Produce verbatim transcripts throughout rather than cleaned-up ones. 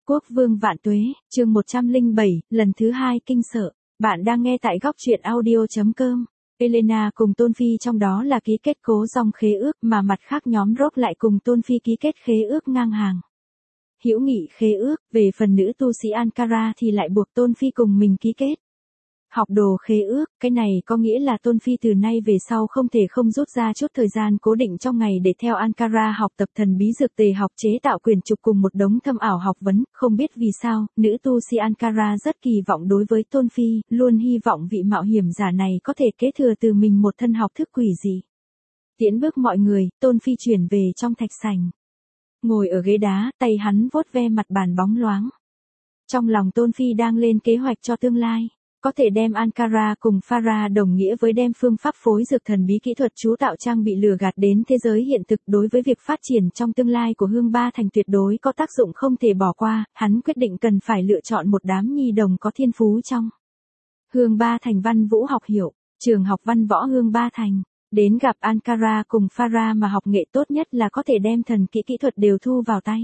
Quốc vương vạn tuế, chương một trăm lẻ bảy, lần thứ hai kinh sợ. Bạn đang nghe tại góc truyện audio.com. Elena cùng Tôn Phi trong đó là ký kết cố dòng khế ước mà mặt khác nhóm Rock lại cùng Tôn Phi ký kết khế ước ngang hàng. Hữu nghị khế ước, về phần nữ tu sĩ Ankara thì lại buộc Tôn Phi cùng mình ký kết. Học đồ khế ước, cái này có nghĩa là Tôn Phi từ nay về sau không thể không rút ra chút thời gian cố định trong ngày để theo Ankara học tập thần bí dược tề học chế tạo quyền trục cùng một đống thâm ảo học vấn, không biết vì sao, nữ tu sĩ Ankara rất kỳ vọng đối với Tôn Phi, luôn hy vọng vị mạo hiểm giả này có thể kế thừa từ mình một thân học thức quỷ dị. Tiễn bước mọi người, Tôn Phi chuyển về trong thạch sảnh. Ngồi ở ghế đá, tay hắn vuốt ve mặt bàn bóng loáng. Trong lòng Tôn Phi đang lên kế hoạch cho tương lai. Có thể đem Ankara cùng Farah đồng nghĩa với đem phương pháp phối dược thần bí kỹ thuật chú tạo trang bị lừa gạt đến thế giới hiện thực đối với việc phát triển trong tương lai của Hương Ba Thành tuyệt đối có tác dụng không thể bỏ qua, hắn quyết định cần phải lựa chọn một đám nhi đồng có thiên phú trong Hương Ba Thành Văn Vũ học hiệu, trường học văn võ Hương Ba Thành, đến gặp Ankara cùng Farah mà học nghệ tốt nhất là có thể đem thần kỹ kỹ thuật đều thu vào tay.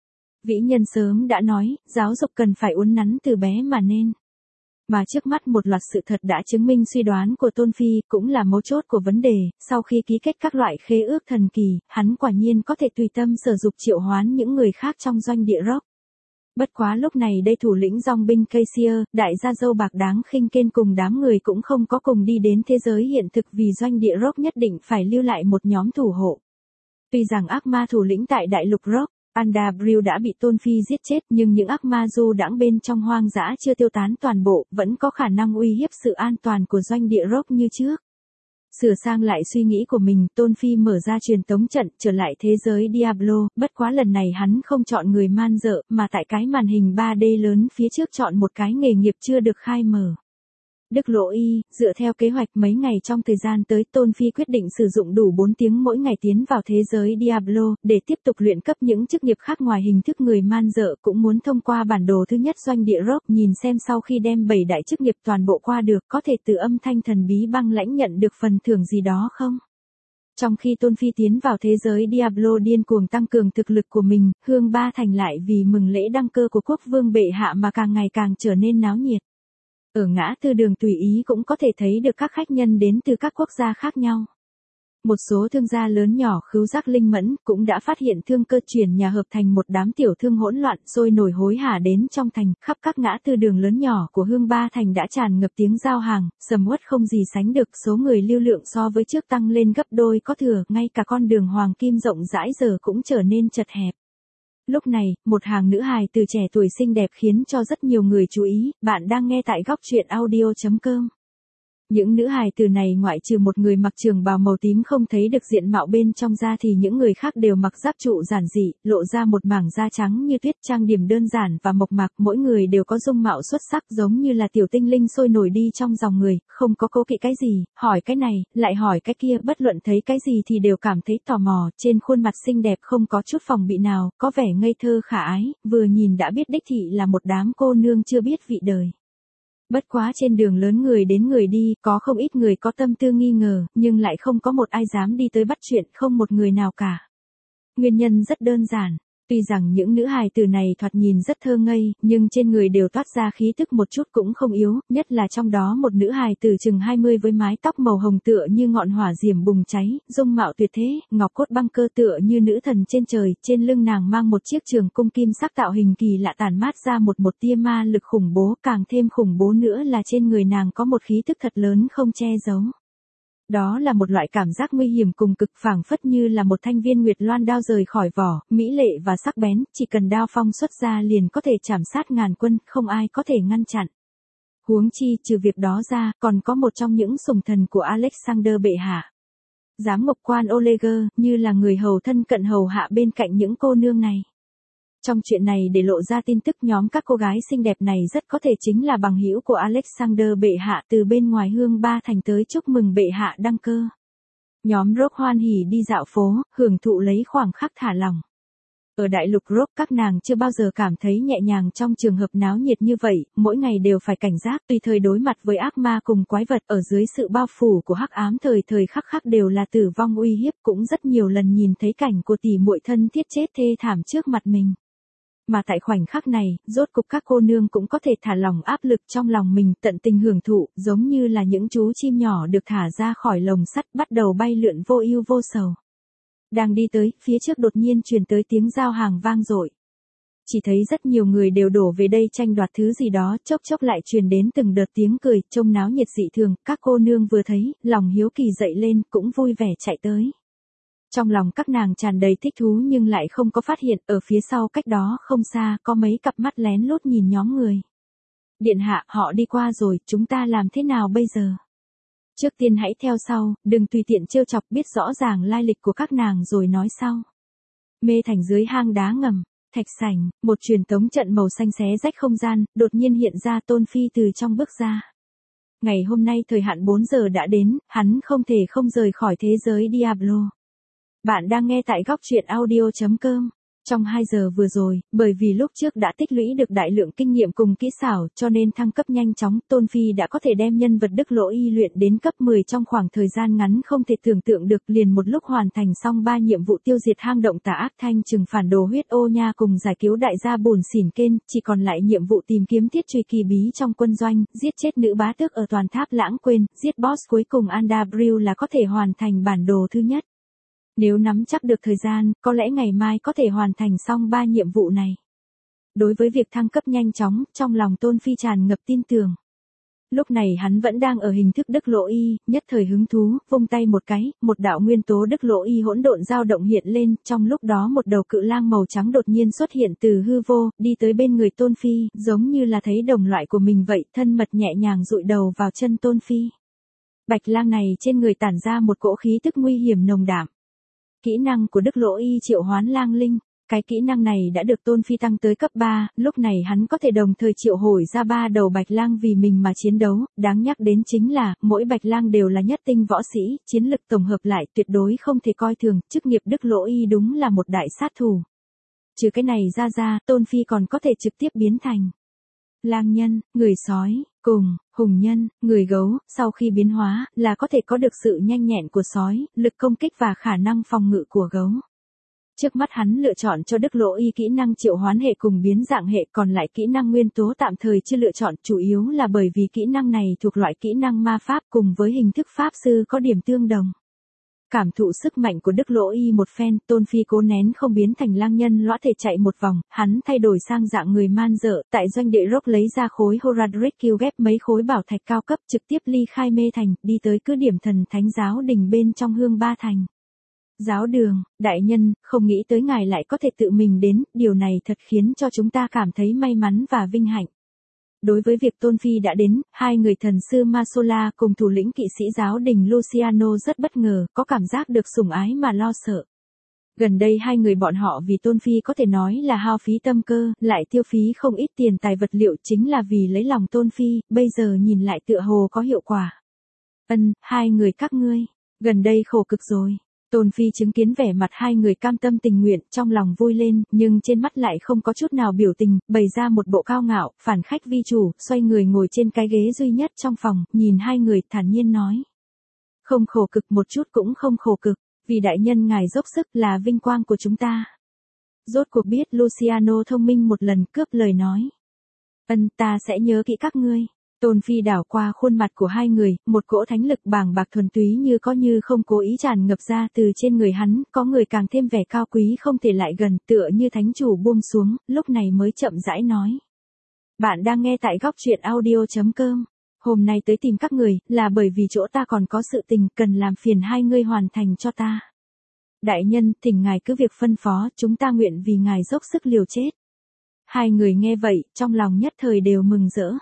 Vĩ nhân sớm đã nói, giáo dục cần phải uốn nắn từ bé mà nên. Mà trước mắt một loạt sự thật đã chứng minh suy đoán của Tôn Phi cũng là mấu chốt của vấn đề, sau khi ký kết các loại khế ước thần kỳ, hắn quả nhiên có thể tùy tâm sử dụng triệu hoán những người khác trong doanh địa Rock. Bất quá lúc này đây thủ lĩnh dòng binh Cassier, đại gia dâu bạc đáng khinh kên cùng đám người cũng không có cùng đi đến thế giới hiện thực vì doanh địa Rock nhất định phải lưu lại một nhóm thủ hộ. Tuy rằng ác ma thủ lĩnh tại đại lục Rock, Andabril đã bị Tôn Phi giết chết nhưng những ác ma du đãng bên trong hoang dã chưa tiêu tán toàn bộ, vẫn có khả năng uy hiếp sự an toàn của doanh địa Rock như trước. Sửa sang lại suy nghĩ của mình, Tôn Phi mở ra truyền tống trận, trở lại thế giới Diablo, bất quá lần này hắn không chọn người man dợ, mà tại cái màn hình ba D lớn phía trước chọn một cái nghề nghiệp chưa được khai mở. Đức Lộ Y, dựa theo kế hoạch mấy ngày trong thời gian tới Tôn Phi quyết định sử dụng đủ bốn tiếng mỗi ngày tiến vào thế giới Diablo, để tiếp tục luyện cấp những chức nghiệp khác ngoài hình thức người man dợ cũng muốn thông qua bản đồ thứ nhất doanh địa Rock nhìn xem sau khi đem bảy đại chức nghiệp toàn bộ qua được có thể từ âm thanh thần bí băng lãnh nhận được phần thưởng gì đó không? Trong khi Tôn Phi tiến vào thế giới Diablo điên cuồng tăng cường thực lực của mình, Hương Ba Thành lại vì mừng lễ đăng cơ của quốc vương bệ hạ mà càng ngày càng trở nên náo nhiệt. Ở ngã tư đường tùy ý cũng có thể thấy được các khách nhân đến từ các quốc gia khác nhau. Một số thương gia lớn nhỏ khứu giác linh mẫn cũng đã phát hiện thương cơ chuyển nhà hợp thành một đám tiểu thương hỗn loạn sôi nổi hối hả đến trong thành, khắp các ngã tư đường lớn nhỏ của Hương Ba Thành đã tràn ngập tiếng giao hàng, sầm uất không gì sánh được, số người lưu lượng so với trước tăng lên gấp đôi có thừa, ngay cả con đường hoàng kim rộng rãi giờ cũng trở nên chật hẹp. Lúc này, một hàng nữ hài từ trẻ tuổi xinh đẹp khiến cho rất nhiều người chú ý, bạn đang nghe tại góc truyện audio.com. Những nữ hài từ này ngoại trừ một người mặc trường bào màu tím không thấy được diện mạo bên trong da thì những người khác đều mặc giáp trụ giản dị, lộ ra một mảng da trắng như tuyết trang điểm đơn giản và mộc mạc, mỗi người đều có dung mạo xuất sắc giống như là tiểu tinh linh sôi nổi đi trong dòng người, không có cố kỵ cái gì, hỏi cái này, lại hỏi cái kia, bất luận thấy cái gì thì đều cảm thấy tò mò, trên khuôn mặt xinh đẹp không có chút phòng bị nào, có vẻ ngây thơ khả ái, vừa nhìn đã biết đích thị là một đám cô nương chưa biết vị đời. Bất quá trên đường lớn người đến người đi, có không ít người có tâm tư nghi ngờ, nhưng lại không có một ai dám đi tới bắt chuyện, không một người nào cả. Nguyên nhân rất đơn giản, tuy rằng những nữ hài tử này thoạt nhìn rất thơ ngây, nhưng trên người đều toát ra khí tức một chút cũng không yếu, nhất là trong đó một nữ hài tử chừng hai mươi với mái tóc màu hồng tựa như ngọn hỏa diệm bùng cháy, dung mạo tuyệt thế, ngọc cốt băng cơ tựa như nữ thần trên trời, trên lưng nàng mang một chiếc trường cung kim sắc tạo hình kỳ lạ tản mát ra một một tia ma lực khủng bố, càng thêm khủng bố nữa là trên người nàng có một khí tức thật lớn không che giấu. Đó là một loại cảm giác nguy hiểm cùng cực phảng phất như là một thanh viên nguyệt loan đao rời khỏi vỏ, mỹ lệ và sắc bén, chỉ cần đao phong xuất ra liền có thể chảm sát ngàn quân, không ai có thể ngăn chặn. Huống chi, trừ việc đó ra, còn có một trong những sủng thần của Alexander bệ hạ. Giám ngục quan Oleger, như là người hầu thân cận hầu hạ bên cạnh những cô nương này. Trong chuyện này để lộ ra tin tức nhóm các cô gái xinh đẹp này rất có thể chính là bằng hữu của Alexander bệ hạ từ bên ngoài Hương Ba Thành tới chúc mừng bệ hạ đăng cơ. Nhóm Rock hoan hỉ đi dạo phố, hưởng thụ lấy khoảng khắc thả lỏng. Ở đại lục Rock các nàng chưa bao giờ cảm thấy nhẹ nhàng trong trường hợp náo nhiệt như vậy, mỗi ngày đều phải cảnh giác tùy thời đối mặt với ác ma cùng quái vật ở dưới sự bao phủ của hắc ám thời thời khắc khắc đều là tử vong uy hiếp cũng rất nhiều lần nhìn thấy cảnh của tỷ muội thân thiết chết thê thảm trước mặt mình. Mà tại khoảnh khắc này, rốt cục các cô nương cũng có thể thả lỏng áp lực trong lòng mình, tận tình hưởng thụ, giống như là những chú chim nhỏ được thả ra khỏi lồng sắt, bắt đầu bay lượn vô ưu vô sầu. Đang đi tới, phía trước đột nhiên truyền tới tiếng giao hàng vang dội. Chỉ thấy rất nhiều người đều đổ về đây tranh đoạt thứ gì đó, chốc chốc lại truyền đến từng đợt tiếng cười, trông náo nhiệt dị thường, các cô nương vừa thấy, lòng hiếu kỳ dậy lên, cũng vui vẻ chạy tới. Trong lòng các nàng tràn đầy thích thú nhưng lại không có phát hiện, ở phía sau cách đó không xa, có mấy cặp mắt lén lút nhìn nhóm người. Điện hạ, họ đi qua rồi, chúng ta làm thế nào bây giờ? Trước tiên hãy theo sau, đừng tùy tiện trêu chọc, biết rõ ràng lai lịch của các nàng rồi nói sau. Mê thành dưới hang đá ngầm, thạch sảnh, một truyền tống trận màu xanh xé rách không gian, đột nhiên hiện ra Tôn Phi từ trong bước ra. Ngày hôm nay thời hạn bốn giờ đã đến, hắn không thể không rời khỏi thế giới Diablo. Bạn đang nghe tại góc truyện audio chấm com. Trong hai giờ vừa rồi, bởi vì lúc trước đã tích lũy được đại lượng kinh nghiệm cùng kỹ xảo, cho nên thăng cấp nhanh chóng, Tôn Phi đã có thể đem nhân vật Đức Lỗ Y luyện đến cấp mười trong khoảng thời gian ngắn không thể tưởng tượng được, liền một lúc hoàn thành xong ba nhiệm vụ tiêu diệt hang động tà ác, thanh trừng phản đồ huyết ô nha cùng giải cứu đại gia bùn xỉn kên, chỉ còn lại nhiệm vụ tìm kiếm thiết truy kỳ bí trong quân doanh, giết chết nữ bá tước ở toàn tháp lãng quên, giết boss cuối cùng Andabril là có thể hoàn thành bản đồ thứ nhất. Nếu nắm chắc được thời gian, có lẽ ngày mai có thể hoàn thành xong ba nhiệm vụ này. Đối với việc thăng cấp nhanh chóng, trong lòng Tôn Phi tràn ngập tin tưởng. Lúc này hắn vẫn đang ở hình thức Đức Lỗ Y, nhất thời hứng thú, vung tay một cái, một đạo nguyên tố Đức Lỗ Y hỗn độn dao động hiện lên, trong lúc đó một đầu cự lang màu trắng đột nhiên xuất hiện từ hư vô, đi tới bên người Tôn Phi, giống như là thấy đồng loại của mình vậy, thân mật nhẹ nhàng dụi đầu vào chân Tôn Phi. Bạch lang này trên người tản ra một cỗ khí tức nguy hiểm nồng đạm. Kỹ năng của Đức Lỗ Y triệu hoán lang linh, cái kỹ năng này đã được Tôn Phi tăng tới cấp ba, lúc này hắn có thể đồng thời triệu hồi ra ba đầu bạch lang vì mình mà chiến đấu, đáng nhắc đến chính là, mỗi bạch lang đều là nhất tinh võ sĩ, chiến lực tổng hợp lại tuyệt đối không thể coi thường, chức nghiệp Đức Lỗ Y đúng là một đại sát thủ. Trừ cái này ra ra, Tôn Phi còn có thể trực tiếp biến thành lang nhân, người sói, cùng, hùng nhân, người gấu, sau khi biến hóa, là có thể có được sự nhanh nhẹn của sói, lực công kích và khả năng phòng ngự của gấu. Trước mắt hắn lựa chọn cho Đức Lỗ Y kỹ năng triệu hoán hệ cùng biến dạng hệ, còn lại kỹ năng nguyên tố tạm thời chưa lựa chọn, chủ yếu là bởi vì kỹ năng này thuộc loại kỹ năng ma pháp cùng với hình thức pháp sư có điểm tương đồng. Cảm thụ sức mạnh của Đức Lỗ Y một phen, Tôn Phi cố nén không biến thành lang nhân lõa thể chạy một vòng, hắn thay đổi sang dạng người man dợ, tại doanh địa Rock lấy ra khối Horadric kêu ghép mấy khối bảo thạch cao cấp, trực tiếp ly khai mê thành, đi tới cứ điểm thần thánh giáo đình bên trong hương ba thành. Giáo đường, đại nhân, không nghĩ tới ngài lại có thể tự mình đến, điều này thật khiến cho chúng ta cảm thấy may mắn và vinh hạnh. Đối với việc Tôn Phi đã đến, hai người thần sư Masola cùng thủ lĩnh kỵ sĩ giáo đình Luciano rất bất ngờ, có cảm giác được sủng ái mà lo sợ. Gần đây hai người bọn họ vì Tôn Phi có thể nói là hao phí tâm cơ, lại tiêu phí không ít tiền tài vật liệu chính là vì lấy lòng Tôn Phi, bây giờ nhìn lại tựa hồ có hiệu quả. Ân, hai người các ngươi, gần đây khổ cực rồi. Tôn Phi chứng kiến vẻ mặt hai người cam tâm tình nguyện, trong lòng vui lên, nhưng trên mắt lại không có chút nào biểu tình, bày ra một bộ cao ngạo, phản khách vi chủ, xoay người ngồi trên cái ghế duy nhất trong phòng, nhìn hai người, thản nhiên nói. Không khổ cực một chút cũng không khổ cực, vì đại nhân ngài dốc sức là vinh quang của chúng ta. Rốt cuộc biết Luciano thông minh một lần, cướp lời nói. Ân, ta sẽ nhớ kỹ các ngươi. Tôn Phi đảo qua khuôn mặt của hai người, một cỗ thánh lực bàng bạc thuần túy như có như không cố ý tràn ngập ra từ trên người hắn, có người càng thêm vẻ cao quý không thể lại gần, tựa như thánh chủ buông xuống, lúc này mới chậm rãi nói. Bạn đang nghe tại góc truyện audio chấm com. Hôm nay tới tìm các người, là bởi vì chỗ ta còn có sự tình cần làm phiền hai ngươi hoàn thành cho ta. Đại nhân, thỉnh ngài cứ việc phân phó, chúng ta nguyện vì ngài dốc sức liều chết. Hai người nghe vậy, trong lòng nhất thời đều mừng rỡ.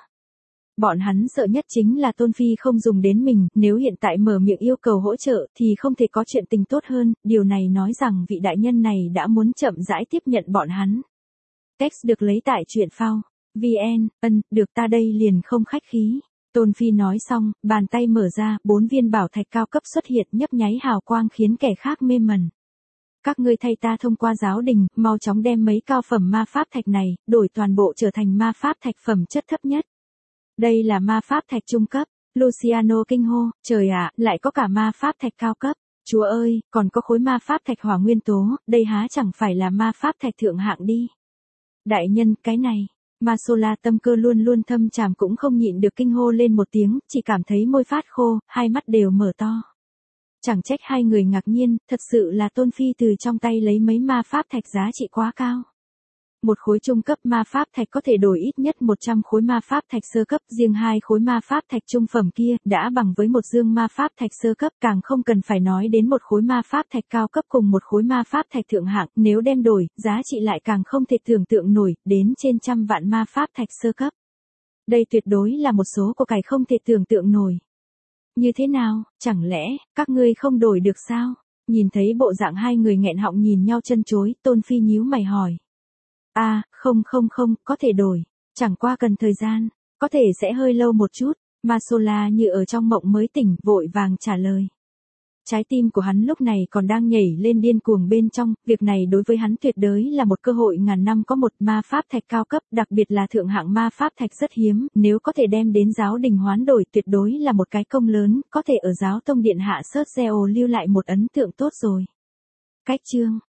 Bọn hắn sợ nhất chính là Tôn Phi không dùng đến mình, nếu hiện tại mở miệng yêu cầu hỗ trợ thì không thể có chuyện tình tốt hơn, điều này nói rằng vị đại nhân này đã muốn chậm rãi tiếp nhận bọn hắn. Text được lấy tại truyện phao. vn, ân, được ta đây liền không khách khí. Tôn Phi nói xong, bàn tay mở ra, bốn viên bảo thạch cao cấp xuất hiện nhấp nháy hào quang khiến kẻ khác mê mẩn. Các ngươi thay ta thông qua giáo đình, mau chóng đem mấy cao phẩm ma pháp thạch này, đổi toàn bộ trở thành ma pháp thạch phẩm chất thấp nhất. Đây là ma pháp thạch trung cấp. Luciano kinh hô, trời ạ, lại có cả ma pháp thạch cao cấp. Chúa ơi, còn có khối ma pháp thạch hỏa nguyên tố, đây há chẳng phải là ma pháp thạch thượng hạng đi. Đại nhân, cái này. Masola tâm cơ luôn luôn thâm tràm cũng không nhịn được kinh hô lên một tiếng, chỉ cảm thấy môi phát khô, hai mắt đều mở to. Chẳng trách hai người ngạc nhiên, thật sự là Tôn Phi từ trong tay lấy mấy ma pháp thạch giá trị quá cao. Một khối trung cấp ma pháp thạch có thể đổi ít nhất một trăm khối ma pháp thạch sơ cấp, riêng hai khối ma pháp thạch trung phẩm kia đã bằng với một dương ma pháp thạch sơ cấp, càng không cần phải nói đến một khối ma pháp thạch cao cấp cùng một khối ma pháp thạch thượng hạng, nếu đem đổi, giá trị lại càng không thể tưởng tượng nổi, đến trên trăm vạn ma pháp thạch sơ cấp. Đây tuyệt đối là một số của cải không thể tưởng tượng nổi. Như thế nào, chẳng lẽ, các ngươi không đổi được sao? Nhìn thấy bộ dạng hai người nghẹn họng nhìn nhau chân chối, Tôn Phi nhíu mày hỏi. À, không không không, có thể đổi. Chẳng qua cần thời gian, có thể sẽ hơi lâu một chút. Masola như ở trong mộng mới tỉnh, vội vàng trả lời. Trái tim của hắn lúc này còn đang nhảy lên điên cuồng bên trong, việc này đối với hắn tuyệt đối là một cơ hội ngàn năm có một ma pháp thạch cao cấp, đặc biệt là thượng hạng ma pháp thạch rất hiếm, nếu có thể đem đến giáo đình hoán đổi tuyệt đối là một cái công lớn, có thể ở giáo tông điện hạ Sớt Gieo lưu lại một ấn tượng tốt rồi. Cách chương